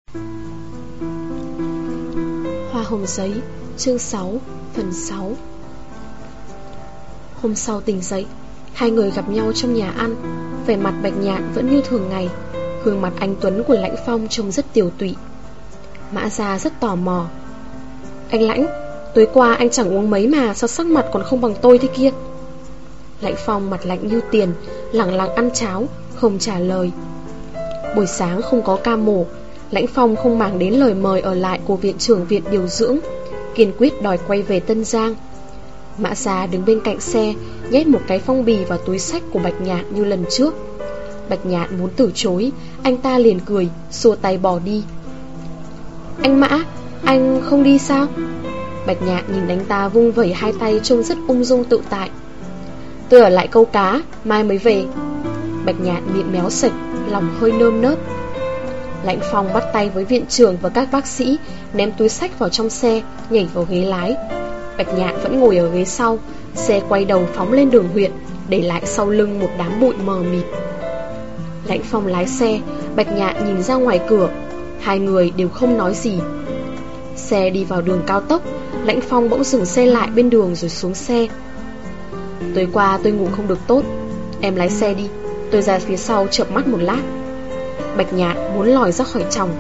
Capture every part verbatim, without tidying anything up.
Hoa hồng giấy, chương sáu, phần sáu. Hôm sau tỉnh dậy, hai người gặp nhau trong nhà ăn. Vẻ mặt Bạch Nhạn vẫn như thường ngày, gương mặt anh tuấn của Lãnh Phong trông rất tiều tụy. Mã Gia rất tò mò. Anh Lãnh, tối qua anh chẳng uống mấy mà sao sắc mặt còn không bằng tôi thế kia? Lãnh Phong mặt lạnh như tiền, lẳng lặng ăn cháo, không trả lời. Buổi sáng không có ca mổ, Lãnh Phong không màng đến lời mời ở lại của viện trưởng viện điều dưỡng, kiên quyết đòi quay về Tân Giang. Mã Gia đứng bên cạnh xe, nhét một cái phong bì vào túi xách của Bạch Nhạn như lần trước. Bạch Nhạn muốn từ chối, anh ta liền cười, xua tay bỏ đi. Anh Mã, anh không đi sao? Bạch Nhạn nhìn anh ta vung vẩy hai tay trông rất ung dung tự tại. Tôi ở lại câu cá, mai mới về. Bạch Nhạn miệng méo sạch, lòng hơi nơm nớp. Lãnh Phong bắt tay với viện trưởng và các bác sĩ, ném túi xách vào trong xe, nhảy vào ghế lái. Bạch Nhạn vẫn ngồi ở ghế sau. Xe quay đầu phóng lên đường huyện, để lại sau lưng một đám bụi mờ mịt. Lãnh Phong lái xe, Bạch Nhạn nhìn ra ngoài cửa. Hai người đều không nói gì. Xe đi vào đường cao tốc, Lãnh Phong bỗng dừng xe lại bên đường rồi xuống xe. Tối qua tôi ngủ không được tốt, em lái xe đi, tôi ra phía sau chợp mắt một lát. Bạch Nhạn muốn lòi ra khỏi chồng.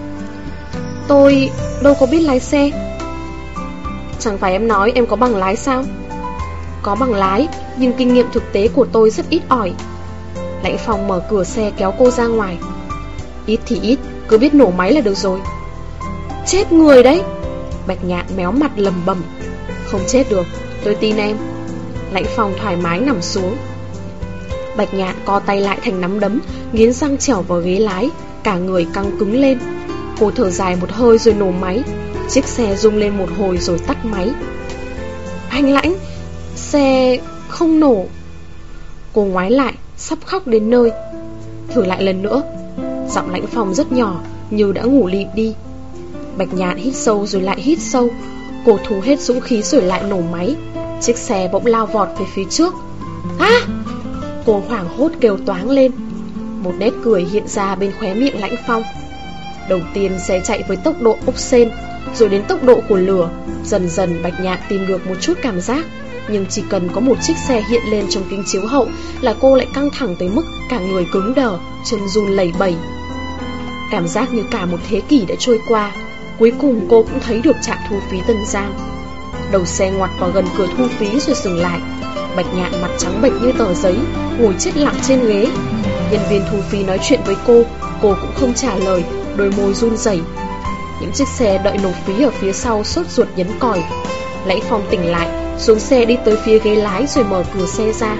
Tôi đâu có biết lái xe. Chẳng phải em nói em có bằng lái sao? Có bằng lái, nhưng kinh nghiệm thực tế của tôi rất ít ỏi. Lãnh Phong mở cửa xe kéo cô ra ngoài. Ít thì ít, cứ biết nổ máy là được rồi. Chết người đấy. Bạch Nhạn méo mặt lầm bầm. Không chết được, tôi tin em. Lãnh Phong thoải mái nằm xuống. Bạch Nhạn co tay lại thành nắm đấm, nghiến răng trèo vào ghế lái, cả người căng cứng lên. Cô thở dài một hơi rồi nổ máy. Chiếc xe rung lên một hồi rồi tắt máy. Anh Lãnh, xe không nổ. Cô ngoái lại, sắp khóc đến nơi. Thử lại lần nữa. Giọng Lãnh Phong rất nhỏ, như đã ngủ lịm đi. Bạch Nhạn hít sâu rồi lại hít sâu. Cô thu hết dũng khí rồi lại nổ máy. Chiếc xe bỗng lao vọt về phía trước. À! Cô hoảng hốt kêu toáng lên. Một nét cười hiện ra bên khóe miệng Lãnh Phong. Đầu tiên xe chạy với tốc độ ốc sên, rồi đến tốc độ của lửa. Dần dần Bạch Nhạn tìm được một chút cảm giác. Nhưng chỉ cần có một chiếc xe hiện lên trong kính chiếu hậu là cô lại căng thẳng tới mức cả người cứng đờ, chân run lẩy bẩy. Cảm giác như cả một thế kỷ đã trôi qua. Cuối cùng cô cũng thấy được trạm thu phí Tân Giang. Đầu xe ngoặt vào gần cửa thu phí rồi dừng lại. Bạch Nhạn mặt trắng bệch như tờ giấy, ngồi chết lặng trên ghế. Nhân viên thu phí nói chuyện với cô, cô cũng không trả lời, đôi môi run rẩy. Những chiếc xe đợi nộp phí ở phía sau sốt ruột nhấn còi. Lãnh Phong tỉnh lại, xuống xe đi tới phía ghế lái rồi mở cửa xe ra.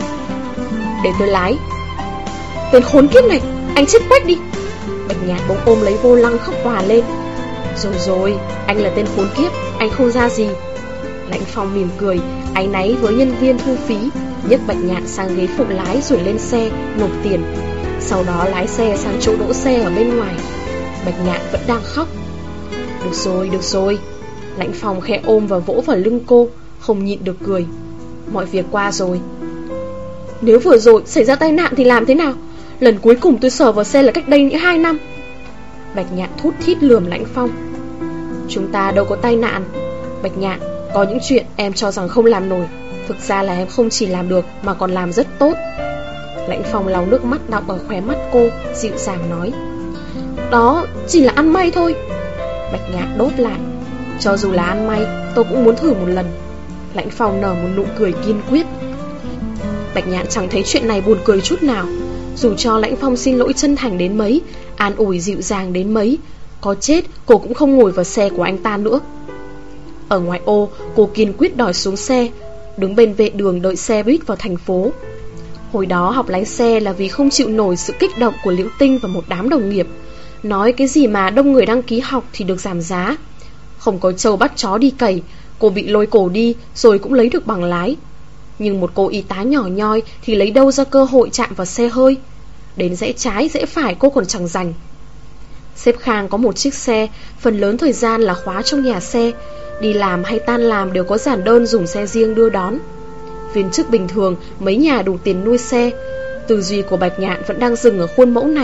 Để tôi lái. Tên khốn kiếp này, anh chết quách đi. Bạch Nhạn bỗng ôm lấy vô lăng khóc òa lên. Rồi rồi, anh là tên khốn kiếp, anh không ra gì. Lãnh Phong mỉm cười, áy náy với nhân viên thu phí, nhấc Bạch Nhạn sang ghế phụ lái rồi lên xe, nộp tiền. Sau đó lái xe sang chỗ đỗ xe ở bên ngoài. Bạch Nhạn vẫn đang khóc. Được rồi, được rồi. Lãnh Phong khẽ ôm và vỗ vào lưng cô, không nhịn được cười. Mọi việc qua rồi. Nếu vừa rồi xảy ra tai nạn thì làm thế nào? Lần cuối cùng tôi sờ vào xe là cách đây những hai năm. Bạch Nhạn thút thít lườm Lãnh Phong. Chúng ta đâu có tai nạn. Bạch Nhạn, có những chuyện em cho rằng không làm nổi, thực ra là em không chỉ làm được mà còn làm rất tốt. Lãnh Phong lau nước mắt đọng ở khóe mắt cô, dịu dàng nói. Đó chỉ là ăn may thôi. Bạch Nhạn đốt lại. Cho dù là ăn may, tôi cũng muốn thử một lần. Lãnh Phong nở một nụ cười kiên quyết. Bạch Nhạn chẳng thấy chuyện này buồn cười chút nào. Dù cho Lãnh Phong xin lỗi chân thành đến mấy, an ủi dịu dàng đến mấy, có chết cô cũng không ngồi vào xe của anh ta nữa. Ở ngoài ô, cô kiên quyết đòi xuống xe, đứng bên vệ đường đợi xe buýt vào thành phố. Hồi đó học lái xe là vì không chịu nổi sự kích động của Liễu Tinh và một đám đồng nghiệp. Nói cái gì mà đông người đăng ký học thì được giảm giá. Không có trâu bắt chó đi cày, cô bị lôi cổ đi rồi cũng lấy được bằng lái. Nhưng một cô y tá nhỏ nhoi thì lấy đâu ra cơ hội chạm vào xe hơi. Đến rẽ trái rẽ phải cô còn chẳng rành. Sếp Khang có một chiếc xe, phần lớn thời gian là khóa trong nhà xe. Đi làm hay tan làm đều có giản đơn dùng xe riêng đưa đón. Viên chức bình thường mấy nhà đủ tiền nuôi xe. Tư duy của Bạch Nhạn vẫn đang dừng ở khuôn mẫu này.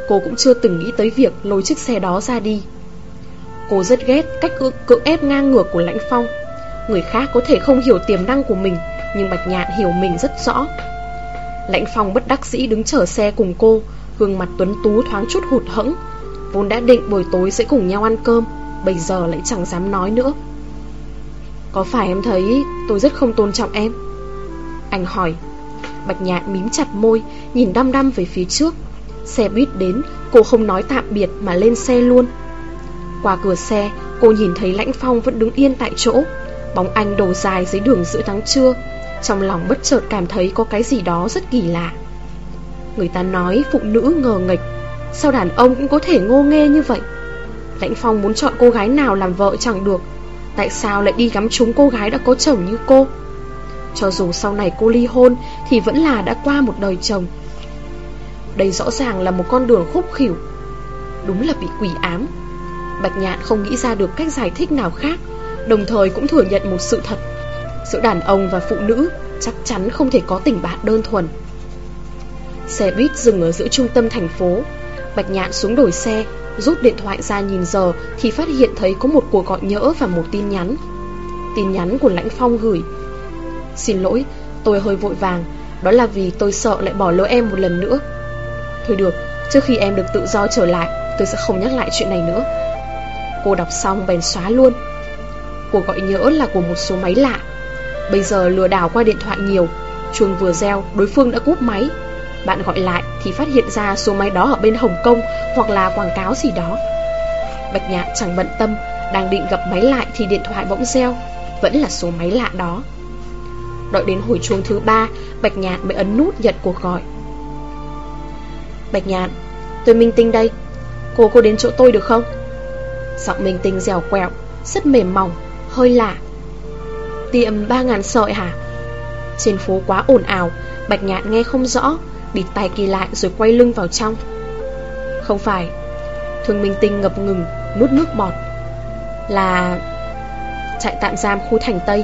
cô cũng chưa từng nghĩ tới việc lôi chiếc xe đó ra đi. Cô rất ghét cách cưỡng, cưỡng ép ngang ngược của Lãnh Phong. Người khác có thể không hiểu tiềm năng của mình, nhưng Bạch Nhạn hiểu mình rất rõ. Lãnh Phong bất đắc dĩ đứng chở xe cùng cô, gương mặt tuấn tú thoáng chút hụt hẫng. Vốn đã định buổi tối sẽ cùng nhau ăn cơm, bây giờ lại chẳng dám nói nữa. Có phải em thấy tôi rất không tôn trọng em? Anh hỏi. Bạch Nhạn mím chặt môi, nhìn đăm đăm về phía trước. Xe buýt đến, cô không nói tạm biệt mà lên xe luôn. Qua cửa xe, cô nhìn thấy Lãnh Phong vẫn đứng yên tại chỗ, bóng anh đổ dài dưới đường giữa nắng trưa. Trong lòng bất chợt cảm thấy có cái gì đó rất kỳ lạ. Người ta nói phụ nữ ngờ nghệch, sao đàn ông cũng có thể ngô nghê như vậy? Lãnh Phong muốn chọn cô gái nào làm vợ chẳng được, tại sao lại đi gắm trúng cô gái đã có chồng như cô? Cho dù sau này cô ly hôn thì vẫn là đã qua một đời chồng. Đây rõ ràng là một con đường khúc khỉu, đúng là bị quỷ ám. Bạch Nhạn không nghĩ ra được cách giải thích nào khác, đồng thời cũng thừa nhận một sự thật: giữa đàn ông và phụ nữ chắc chắn không thể có tình bạn đơn thuần. Xe buýt dừng ở giữa trung tâm thành phố. Bạch Nhạn xuống đổi xe, rút điện thoại ra nhìn giờ thì phát hiện thấy có một cuộc gọi nhỡ và một tin nhắn. Tin nhắn của Lãnh Phong gửi: Xin lỗi, tôi hơi vội vàng, đó là vì tôi sợ lại bỏ lỡ em một lần nữa. Thôi được, trước khi em được tự do trở lại, tôi sẽ không nhắc lại chuyện này nữa. Cô đọc xong bèn xóa luôn. Cuộc gọi nhỡ là của một số máy lạ. Bây giờ lừa đảo qua điện thoại nhiều, chuông vừa reo đối phương đã cúp máy. Bạn gọi lại thì phát hiện ra số máy đó ở bên Hồng Kông hoặc là quảng cáo gì đó. Bạch Nhạn chẳng bận tâm, đang định gập máy lại thì điện thoại bỗng reo, vẫn là số máy lạ đó. Đợi đến hồi chuông thứ ba, Bạch Nhạn mới ấn nút nhận cuộc gọi. Bạch Nhạn, tôi Minh Tinh đây, cô cô đến chỗ tôi được không? Giọng Minh Tinh dẻo quẹo, rất mềm mỏng, hơi lạ. Tiệm ba ngàn sợi hả? Trên phố quá ồn ào, Bạch Nhạn nghe không rõ, bịt tai kỳ lại rồi quay lưng vào trong. Không phải. Thương Minh Tinh ngập ngừng, nuốt nước bọt. Là trại tạm giam khu Thành Tây.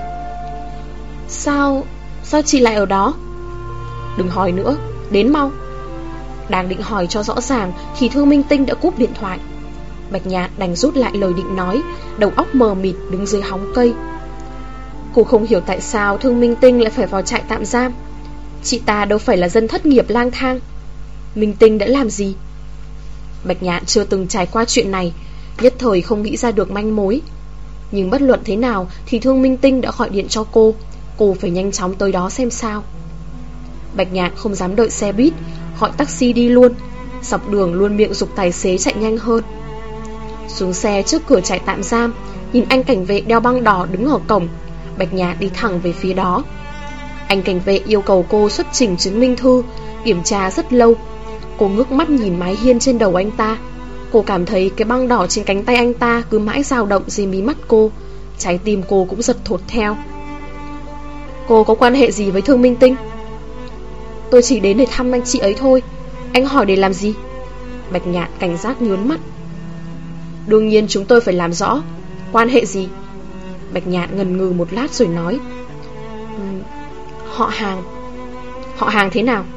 Sao, sao chị lại ở đó? Đừng hỏi nữa, đến mau. Đang định hỏi cho rõ ràng thì Thương Minh Tinh đã cúp điện thoại. Bạch Nhạn đành rút lại lời định nói, đầu óc mờ mịt đứng dưới hóng cây. Cô không hiểu tại sao Thương Minh Tinh lại phải vào trại tạm giam. Chị ta đâu phải là dân thất nghiệp lang thang. Minh Tinh đã làm gì? Bạch Nhạn chưa từng trải qua chuyện này, nhất thời không nghĩ ra được manh mối. Nhưng bất luận thế nào thì Thương Minh Tinh đã gọi điện cho cô, cô phải nhanh chóng tới đó xem sao. Bạch Nhạn không dám đợi xe buýt, gọi taxi đi luôn. Dọc đường luôn miệng giục tài xế chạy nhanh hơn. Xuống xe trước cửa trại tạm giam, nhìn anh cảnh vệ đeo băng đỏ đứng ở cổng, Bạch Nhạn đi thẳng về phía đó. Anh cảnh vệ yêu cầu cô xuất trình chứng minh thư, kiểm tra rất lâu. Cô ngước mắt nhìn mái hiên trên đầu anh ta. Cô cảm thấy cái băng đỏ trên cánh tay anh ta cứ mãi dao động dưới mí mắt cô. Trái tim cô cũng giật thột theo. Cô có quan hệ gì với Thương Minh Tinh? Tôi chỉ đến để thăm anh chị ấy thôi. Anh hỏi để làm gì? Bạch Nhạn cảnh giác nhớn mắt. Đương nhiên chúng tôi phải làm rõ. Quan hệ gì? Bạch Nhạn ngần ngừ một lát rồi nói, uhm, họ hàng. Họ hàng thế nào?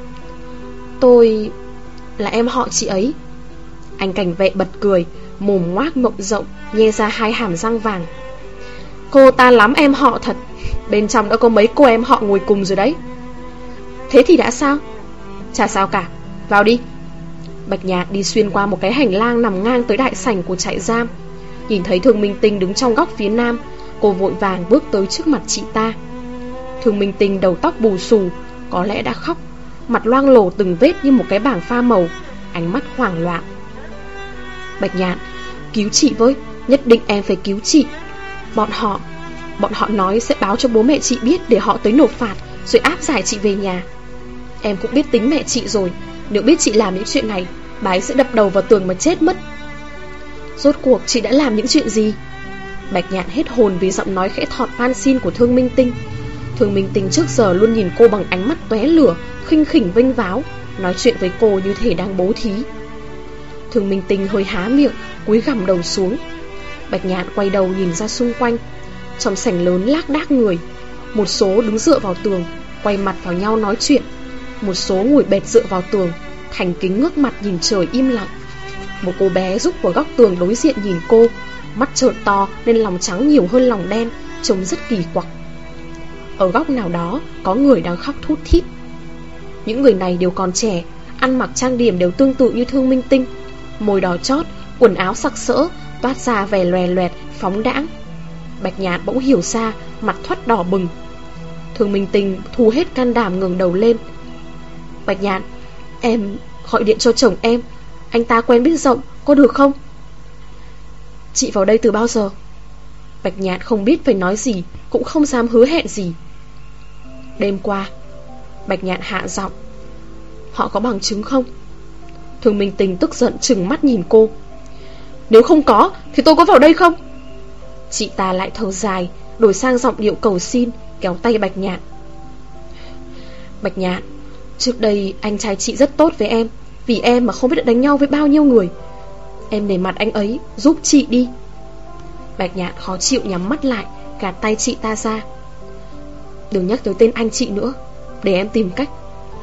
Tôi là em họ chị ấy. Anh cảnh vệ bật cười, mồm ngoác mộng rộng, nhe ra hai hàm răng vàng. Cô ta lắm em họ thật. Bên trong đã có mấy cô em họ ngồi cùng rồi đấy. Thế thì đã sao? Chả sao cả, vào đi. Bạch Nhạn đi xuyên qua một cái hành lang nằm ngang tới đại sảnh của trại giam. Nhìn thấy Thương Minh Tinh đứng trong góc phía nam, cô vội vàng bước tới trước mặt chị ta. Thương Minh Tinh đầu tóc bù xù, có lẽ đã khóc, mặt loang lổ từng vết như một cái bảng pha màu, ánh mắt hoảng loạn. Bạch Nhạn, cứu chị với, nhất định em phải cứu chị. Bọn họ, bọn họ nói sẽ báo cho bố mẹ chị biết để họ tới nộp phạt, rồi áp giải chị về nhà. Em cũng biết tính mẹ chị rồi, nếu biết chị làm những chuyện này, bà ấy sẽ đập đầu vào tường mà chết mất. Rốt cuộc chị đã làm những chuyện gì? Bạch Nhạn hết hồn vì giọng nói khẽ thọt van xin của Thương Minh Tinh. Thương Minh Tinh trước giờ luôn nhìn cô bằng ánh mắt tóe lửa, khinh khỉnh vênh váo, nói chuyện với cô như thể đang bố thí. Thương Minh Tinh hơi há miệng, cúi gằm đầu xuống. Bạch Nhạn quay đầu nhìn ra xung quanh. Trong sảnh lớn lác đác người, một số đứng dựa vào tường, quay mặt vào nhau nói chuyện. Một số ngồi bệt dựa vào tường, thành kính ngước mặt nhìn trời im lặng. Một cô bé rúc vào góc tường đối diện nhìn cô, mắt trợn to nên lòng trắng nhiều hơn lòng đen, trông rất kỳ quặc. Ở góc nào đó có người đang khóc thút thít. Những người này đều còn trẻ, ăn mặc trang điểm đều tương tự như Thương Minh Tinh, môi đỏ chót, quần áo sặc sỡ, toát ra vẻ loè loẹt, phóng đãng. Bạch Nhạn bỗng hiểu ra, mặt thoắt đỏ bừng. Thương Minh Tinh thu hết can đảm ngẩng đầu lên. Bạch Nhạn, em gọi điện cho chồng em, anh ta quen biết rộng, có được không? Chị vào đây từ bao giờ? Bạch Nhạn không biết phải nói gì, cũng không dám hứa hẹn gì. Đêm qua. Bạch Nhạn hạ giọng. Họ có bằng chứng không? Thương Minh Tinh tức giận trừng mắt nhìn cô. Nếu không có thì tôi có vào đây không? Chị ta lại thở dài, đổi sang giọng điệu cầu xin, kéo tay Bạch Nhạn. Bạch Nhạn, trước đây anh trai chị rất tốt với em, vì em mà không biết đã đánh nhau với bao nhiêu người. Em nể mặt anh ấy, giúp chị đi. Bạch Nhạn khó chịu nhắm mắt lại, gạt tay chị ta ra. Đừng nhắc tới tên anh chị nữa, để em tìm cách.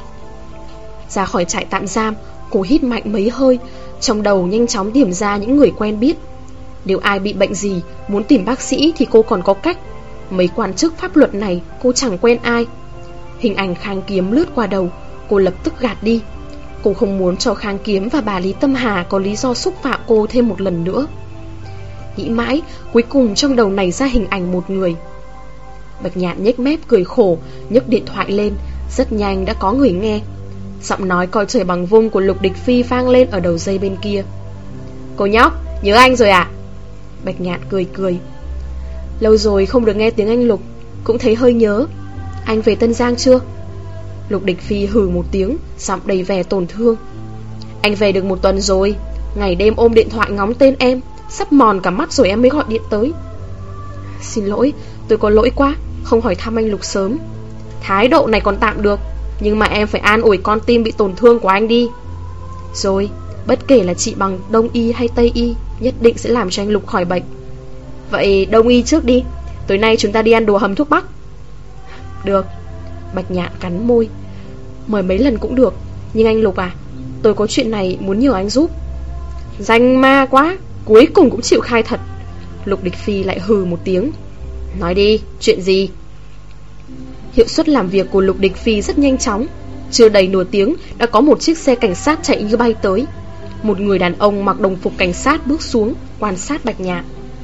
Ra khỏi trại tạm giam, cô hít mạnh mấy hơi, trong đầu nhanh chóng điểm ra những người quen biết. Nếu ai bị bệnh gì, muốn tìm bác sĩ thì cô còn có cách. Mấy quan chức pháp luật này cô chẳng quen ai. Hình ảnh Khang Kiếm lướt qua đầu, cô lập tức gạt đi. Cô không muốn cho Khang Kiếm và bà Lý Tâm Hà có lý do xúc phạm cô thêm một lần nữa. Nghĩ mãi, cuối cùng trong đầu nảy ra hình ảnh một người. Bạch Nhạn nhếch mép cười khổ, nhấc điện thoại lên. Rất nhanh đã có người nghe. Giọng nói coi trời bằng vung của Lục Địch Phi vang lên ở đầu dây bên kia. Cô nhóc, nhớ anh rồi à? Bạch Nhạn cười cười. Lâu rồi không được nghe tiếng anh Lục, cũng thấy hơi nhớ. Anh về Tân Giang chưa? Lục Địch Phi hừ một tiếng, giọng đầy vẻ tổn thương. Anh về được một tuần rồi, ngày đêm ôm điện thoại ngóng tên em, sắp mòn cả mắt rồi em mới gọi điện tới. Xin lỗi, tôi có lỗi quá, không hỏi thăm anh Lục sớm. Thái độ này còn tạm được, nhưng mà em phải an ủi con tim bị tổn thương của anh đi. Rồi, bất kể là trị bằng Đông y hay Tây y, nhất định sẽ làm cho anh Lục khỏi bệnh. Vậy Đông y trước đi, tối nay chúng ta đi ăn đồ hầm thuốc bắc. Được. Bạch Nhạn cắn môi. Mời mấy lần cũng được, nhưng anh Lục à, tôi có chuyện này muốn nhờ anh giúp. Danh ma quá, cuối cùng cũng chịu khai thật. Lục Địch Phi lại hừ một tiếng. Nói đi, chuyện gì? Hiệu suất làm việc của Lục Địch Phi rất nhanh chóng. Chưa đầy nửa tiếng đã có một chiếc xe cảnh sát chạy như bay tới. Một người đàn ông mặc đồng phục cảnh sát bước xuống, quan sát Bạch Nhạn.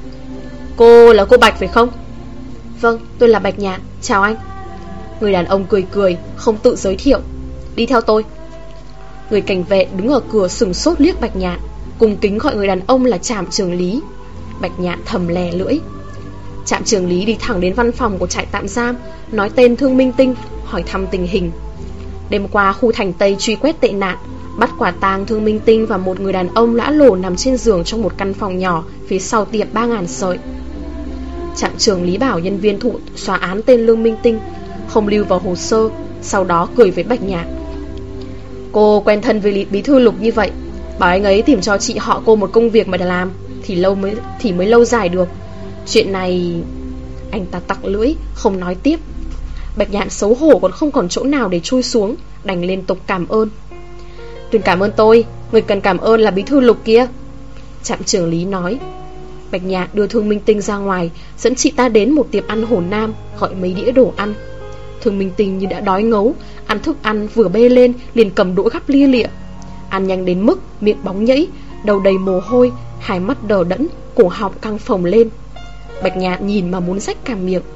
Cô là cô Bạch phải không? Vâng, tôi là Bạch Nhạn, chào anh. Người đàn ông cười cười, không tự giới thiệu. Đi theo tôi. Người cảnh vệ đứng ở cửa sừng sốt liếc Bạch Nhạn, cùng kính gọi người đàn ông là Trạm trưởng lý. Bạch Nhạn thầm lè lưỡi. Trạm trưởng lý đi thẳng đến văn phòng của trại tạm giam, nói tên Thương Minh Tinh, hỏi thăm tình hình. Đêm qua khu thành Tây truy quét tệ nạn, bắt quả tang Thương Minh Tinh và một người đàn ông lã lồ nằm trên giường trong một căn phòng nhỏ phía sau tiệm ba ngàn sợi. Trạm trưởng lý bảo nhân viên thụ xóa án tên Lương Minh Tinh, không lưu vào hồ sơ. Sau đó cười với Bạch Nhạn. Cô quen thân với bí thư Lục như vậy, bảo anh ấy tìm cho chị họ cô một công việc mà để làm Thì lâu mới thì mới lâu dài được. Chuyện này... Anh ta tặc lưỡi, không nói tiếp. Bạch Nhạn xấu hổ còn không còn chỗ nào để chui xuống, đành liên tục cảm ơn. Đừng cảm ơn tôi, người cần cảm ơn là bí thư Lục kia, Trạm trưởng lý nói. Bạch Nhạn đưa Thương Minh Tinh ra ngoài, dẫn chị ta đến một tiệm ăn Hồ Nam, gọi mấy đĩa đồ ăn. Thương Minh Tinh như đã đói ngấu, ăn thức ăn vừa bê lên liền cầm đũa gắp lia lịa. Ăn nhanh đến mức miệng bóng nhẫy, đầu đầy mồ hôi, hai mắt đờ đẫn, cổ họng căng phồng lên. Bạch Nhạn nhìn mà muốn rách cả miệng.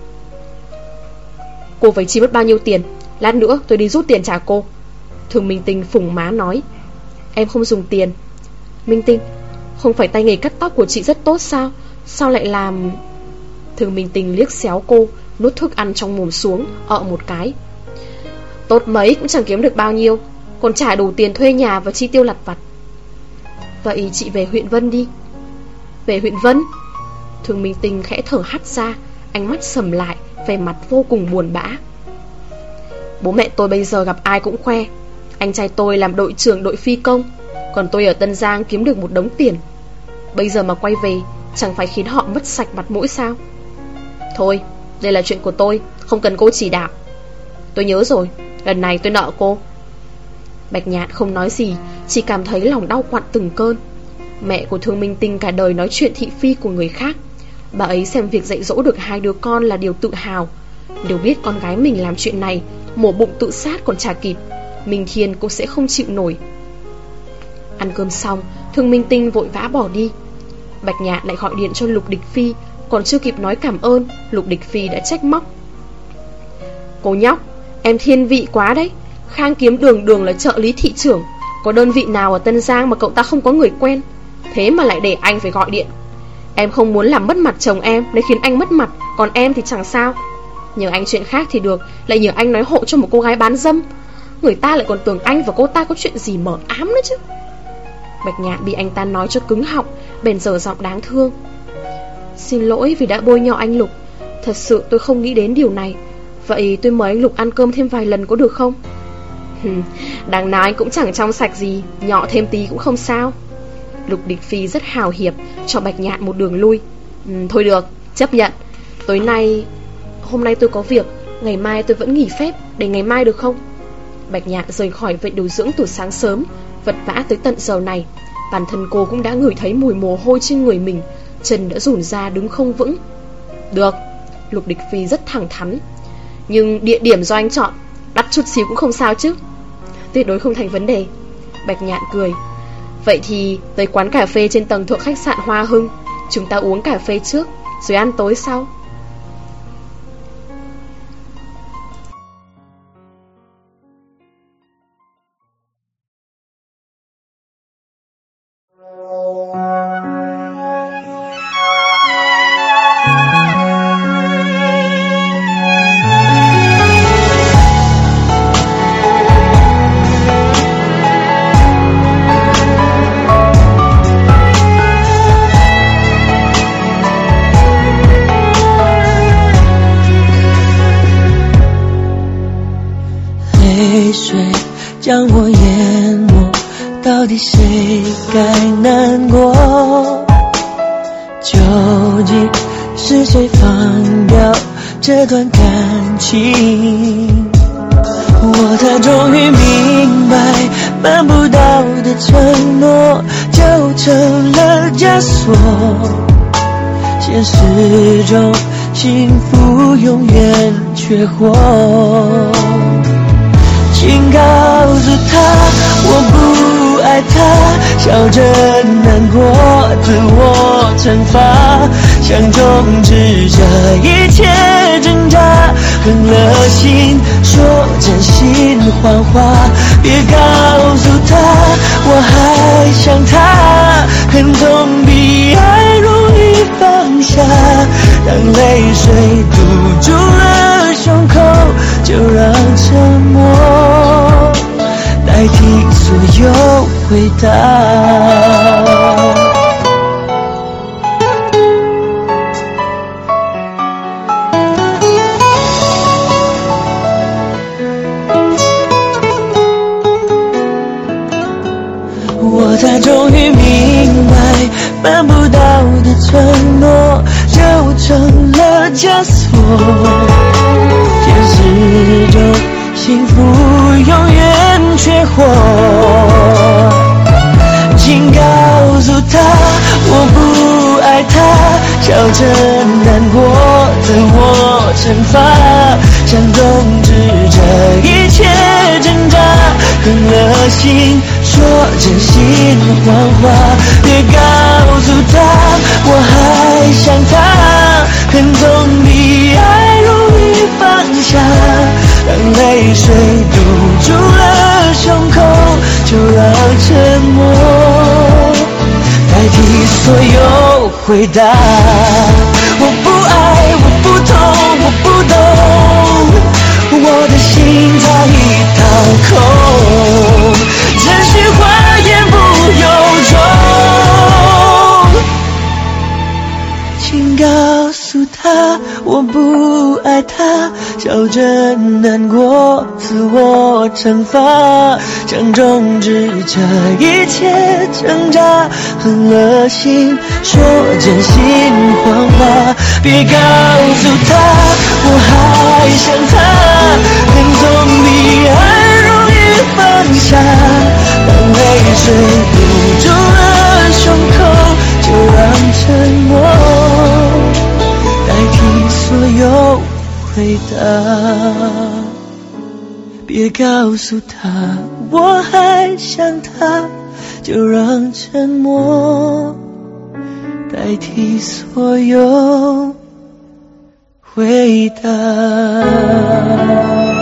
Cô phải chi mất bao nhiêu tiền? Lát nữa tôi đi rút tiền trả cô, Thương Minh Tinh phủng má nói. Em không dùng tiền. Minh Tinh, không phải tay nghề cắt tóc của chị rất tốt sao? Sao lại làm... Thương Minh Tinh liếc xéo cô, nuốt thức ăn trong mồm xuống, ợ một cái. Tốt mấy cũng chẳng kiếm được bao nhiêu, còn trả đủ tiền thuê nhà và chi tiêu lặt vặt. Vậy chị về huyện Vân đi. Về huyện Vân? Thương Minh Tinh khẽ thở hắt ra, ánh mắt sầm lại, vẻ mặt vô cùng buồn bã. Bố mẹ tôi bây giờ gặp ai cũng khoe. Anh trai tôi làm đội trưởng đội phi công, còn tôi ở Tân Giang kiếm được một đống tiền. Bây giờ mà quay về, chẳng phải khiến họ mất sạch mặt mũi sao? Thôi, đây là chuyện của tôi, không cần cô chỉ đạo. Tôi nhớ rồi, lần này tôi nợ cô. Bạch Nhạn không nói gì, chỉ cảm thấy lòng đau quặn từng cơn. Mẹ của Thương Minh Tinh cả đời nói chuyện thị phi của người khác. Bà ấy xem việc dạy dỗ được hai đứa con là điều tự hào. Nếu biết con gái mình làm chuyện này, mổ bụng tự sát còn chả kịp, Minh Thiên cũng sẽ không chịu nổi. Ăn cơm xong, Thương Minh Tinh vội vã bỏ đi. Bạch Nhạn lại gọi điện cho Lục Địch Phi. Còn chưa kịp nói cảm ơn, Lục Địch Phi đã trách móc: cô nhóc, em thiên vị quá đấy. Khang Kiếm Đường đường là trợ lý thị trưởng, có đơn vị nào ở Tân Giang mà cậu ta không có người quen, thế mà lại để anh phải gọi điện. Em không muốn làm mất mặt chồng em, nên khiến anh mất mặt. Còn em thì chẳng sao. Nhờ anh chuyện khác thì được, lại nhờ anh nói hộ cho một cô gái bán dâm. Người ta lại còn tưởng anh và cô ta có chuyện gì mờ ám nữa chứ. Bạch Nhạn bị anh ta nói cho cứng họng, bèn dở giọng đáng thương: xin lỗi vì đã bôi nhọ anh Lục. Thật sự tôi không nghĩ đến điều này. Vậy tôi mời anh Lục ăn cơm thêm vài lần có được không? Đằng nào anh cũng chẳng trong sạch gì, nhọ thêm tí cũng không sao. Lục Địch Phi rất hào hiệp, cho Bạch Nhạn một đường lui. ừ, Thôi được, chấp nhận. Tối nay Hôm nay tôi có việc, ngày mai tôi vẫn nghỉ phép. Để ngày mai được không? Bạch Nhạn rời khỏi viện điều dưỡng từ sáng sớm, vật vã tới tận giờ này. Bản thân cô cũng đã ngửi thấy mùi mồ hôi trên người mình, chân đã rủn ra đứng không vững. Được, Lục Địch Phi rất thẳng thắn. Nhưng địa điểm do anh chọn, đắt chút xíu cũng không sao chứ? Tuyệt đối không thành vấn đề. Bạch Nhạn cười: vậy thì tới quán cà phê trên tầng thượng khách sạn Hoa Hưng. Chúng ta uống cà phê trước, rồi ăn tối sau. 泪水将我淹没，到底谁该难过？究竟是谁放掉这段感情？我才终于明白，办不到的承诺就成了枷锁，现实中幸福永远缺货。请告诉他我不爱他，笑着难过，自我惩罚，想终止这一切挣扎，狠了心说真心谎话，别告诉他我还想他，恨总比爱容易放下，当泪水堵住了胸口，就让沉默代替所有回答。我才终于明白，办不到的承诺就成了枷锁，现实中幸福永远缺货。请告诉他我不爱他，笑着难过，自我惩罚，想终止这一切挣扎，狠了心说真心谎话，别告诉他我还想他，恨总比爱容易放下，当泪水堵住了胸口，就让沉默代替所有回答。我不爱，我不痛，我不懂，我的心它一掏空，真心话言不由衷。请告诉他我不爱他，笑着难过，自我惩罚，想终止这一切挣扎，狠了心说真心谎话，别告诉他我还想他，恨总比爱容易放下， 水堵住了胸口，就让沉默代替所有回答。别告诉他我还想他，就让沉默代替所有回答。